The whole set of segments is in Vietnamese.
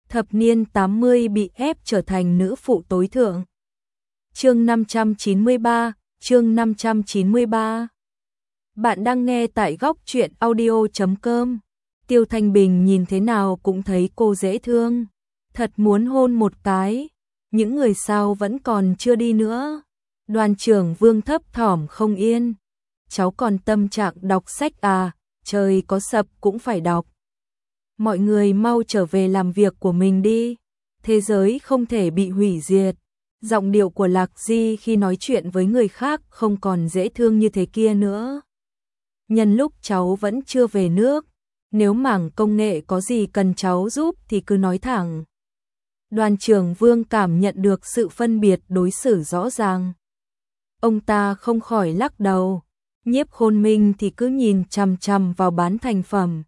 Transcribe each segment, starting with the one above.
thập niên 80 bị ép trở thành nữ phụ tối thượng. Chương 593, chương 593. Bạn đang nghe tại góc truyện audio.com. Tiêu Thanh Bình nhìn thế nào cũng thấy cô dễ thương, thật muốn hôn một cái. Những người sau vẫn còn chưa đi nữa. Đoàn trưởng Vương thấp thỏm không yên. Cháu còn tâm trạng đọc sách à, trời có sập cũng phải đọc. Mọi người mau trở về làm việc của mình đi. Thế giới không thể bị hủy diệt. Giọng điệu của Lạc Di khi nói chuyện với người khác không còn dễ thương như thế kia nữa. Nhân lúc cháu vẫn chưa về nước, nếu mảng công nghệ có gì cần cháu giúp thì cứ nói thẳng. Đoàn trưởng Vương cảm nhận được sự phân biệt đối xử rõ ràng. Ông ta không khỏi lắc đầu. Nhiếp Khôn Minh thì cứ nhìn chằm chằm vào bán thành phẩm.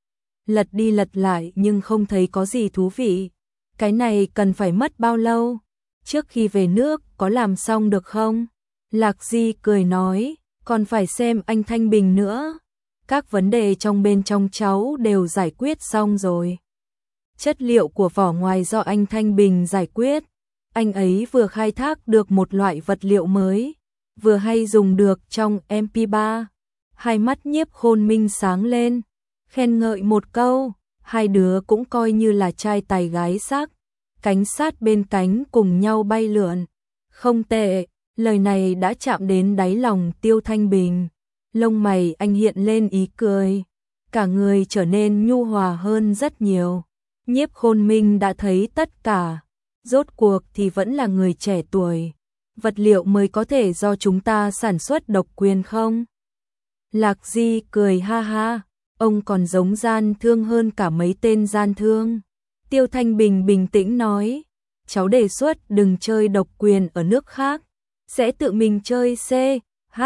Lật đi lật lại nhưng không thấy có gì thú vị. Cái này cần phải mất bao lâu? Trước khi về nước có làm xong được không? Lạc Di cười nói, còn phải xem anh Thanh Bình nữa. Các vấn đề trong bên trong cháu đều giải quyết xong rồi. Chất liệu của vỏ ngoài do anh Thanh Bình giải quyết. Anh ấy vừa khai thác được một loại vật liệu mới, vừa hay dùng được trong MP3. Hai mắt Nhiếp Khôn Minh sáng lên, khen ngợi một câu. Hai đứa cũng coi như là trai tài gái sắc, cánh sát bên cánh cùng nhau bay lượn. Không tệ, lời này đã chạm đến đáy lòng Tiêu Thanh Bình. Lông mày anh hiện lên ý cười, cả người trở nên nhu hòa hơn rất nhiều. Nhiếp Khôn Minh đã thấy tất cả, rốt cuộc thì vẫn là người trẻ tuổi. Vật liệu mới có thể do chúng ta sản xuất độc quyền không? Lạc Di cười ha ha, ông còn giống gian thương hơn cả mấy tên gian thương. Tiêu Thanh Bình bình tĩnh nói, cháu đề xuất đừng chơi độc quyền ở nước khác, sẽ tự mình chơi C, H,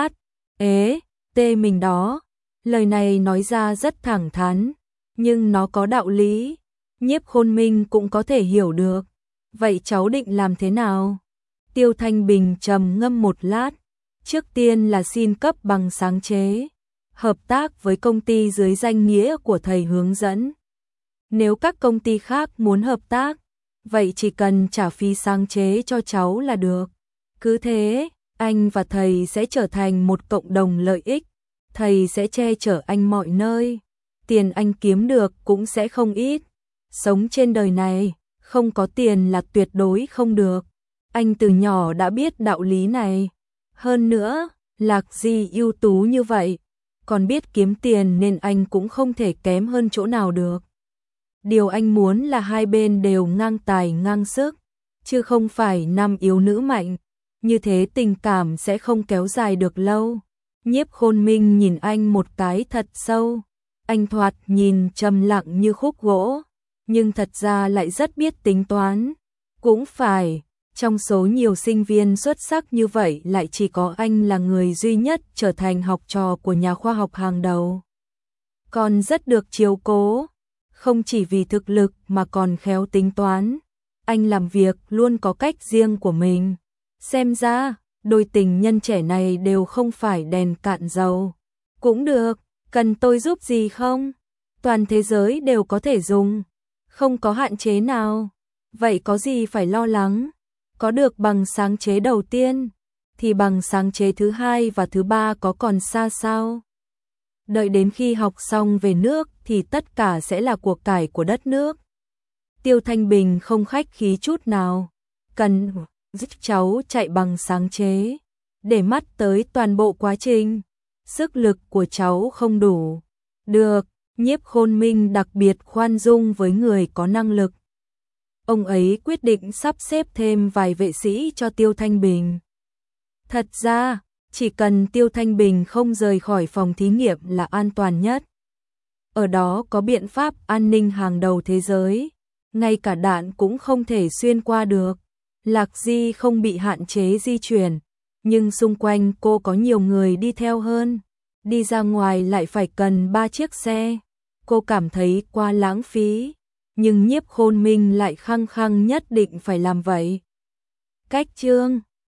E, T mình đó. Lời này nói ra rất thẳng thắn, nhưng nó có đạo lý. Nhiếp Khôn Minh cũng có thể hiểu được. Vậy cháu định làm thế nào? Tiêu Thanh Bình trầm ngâm một lát. Trước tiên là xin cấp bằng sáng chế, hợp tác với công ty dưới danh nghĩa của thầy hướng dẫn. Nếu các công ty khác muốn hợp tác, vậy chỉ cần trả phí sáng chế cho cháu là được. Cứ thế, anh và thầy sẽ trở thành một cộng đồng lợi ích. Thầy sẽ che chở anh mọi nơi. Tiền anh kiếm được cũng sẽ không ít. Sống trên đời này, không có tiền là tuyệt đối không được. Anh từ nhỏ đã biết đạo lý này. Hơn nữa, Lạc Di ưu tú như vậy, còn biết kiếm tiền nên anh cũng không thể kém hơn chỗ nào được. Điều anh muốn là hai bên đều ngang tài ngang sức, chứ không phải nam yếu nữ mạnh. Như thế tình cảm sẽ không kéo dài được lâu. Nhiếp Khôn Minh nhìn anh một cái thật sâu. Anh thoạt nhìn trầm lặng như khúc gỗ, nhưng thật ra lại rất biết tính toán. Cũng phải, trong số nhiều sinh viên xuất sắc như vậy lại chỉ có anh là người duy nhất trở thành học trò của nhà khoa học hàng đầu. Còn rất được chiếu cố, không chỉ vì thực lực mà còn khéo tính toán. Anh làm việc luôn có cách riêng của mình. Xem ra, đôi tình nhân trẻ này đều không phải đèn cạn dầu. Cũng được, cần tôi giúp gì không? Toàn thế giới đều có thể dùng, không có hạn chế nào. Vậy có gì phải lo lắng? Có được bằng sáng chế đầu tiên, thì bằng sáng chế thứ hai và thứ ba có còn xa sao? Đợi đến khi học xong về nước thì tất cả sẽ là của cải của đất nước. Tiêu Thanh Bình không khách khí chút nào. Cần giúp cháu chạy bằng sáng chế, để mắt tới toàn bộ quá trình. Sức lực của cháu không đủ. Được, Nhiếp Khôn Minh đặc biệt khoan dung với người có năng lực. Ông ấy quyết định sắp xếp thêm vài vệ sĩ cho Tiêu Thanh Bình. Thật ra, chỉ cần Tiêu Thanh Bình không rời khỏi phòng thí nghiệm là an toàn nhất. Ở đó có biện pháp an ninh hàng đầu thế giới, ngay cả đạn cũng không thể xuyên qua được. Lạc Di không bị hạn chế di chuyển, nhưng xung quanh cô có nhiều người đi theo hơn. Đi ra ngoài lại phải cần 3 chiếc xe. Cô cảm thấy quá lãng phí, nhưng Nhiếp Khôn Minh lại khăng khăng nhất định phải làm vậy. Cách chương